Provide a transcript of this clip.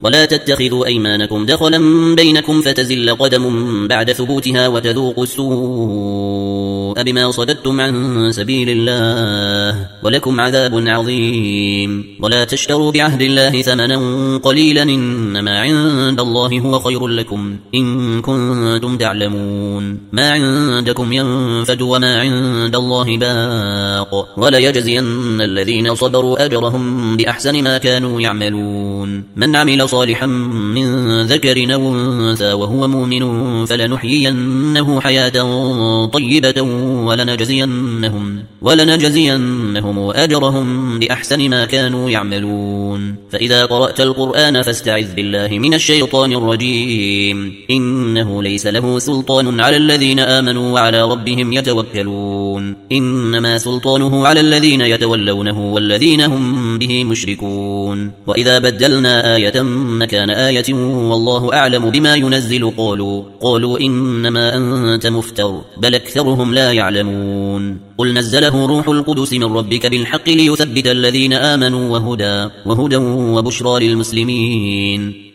ولا تتخذوا أيمانكم دخلا بينكم فتزل قدم بعد ثبوتها وتذوقوا السوء بما صددتم عن سبيل الله ولكم عذاب عظيم. ولا تشتروا بعهد الله ثمنا قليلا إنما عند الله هو خير لكم إن كنتم تعلمون. ما عندكم ينفد وما عند الله باق وليجزين الذين صبروا أجرهم بأحسن ما كانوا يعملون. من عمل صالحا من ذكر أو أنثى وهو مؤمن فلنحيينه حياة طيبة ولنجزينهم أجرهم بأحسن ما كانوا يعملون. فإذا قرأت القرآن فاستعذ بالله من الشيطان الرجيم إنه ليس له سلطان على الذين آمنوا وعلى ربهم يتوكلون. إنما سلطانه على الذين يتولونه والذين هم به مشركون. وإذا بدلنا آية مكان آية والله أعلم بما ينزل قالوا إنما أنت مفتر بل أكثرهم لا يعلمون. قل نزله روح القدس من ربك بالحق ليثبت الذين آمنوا وهدى وبشرى للمسلمين.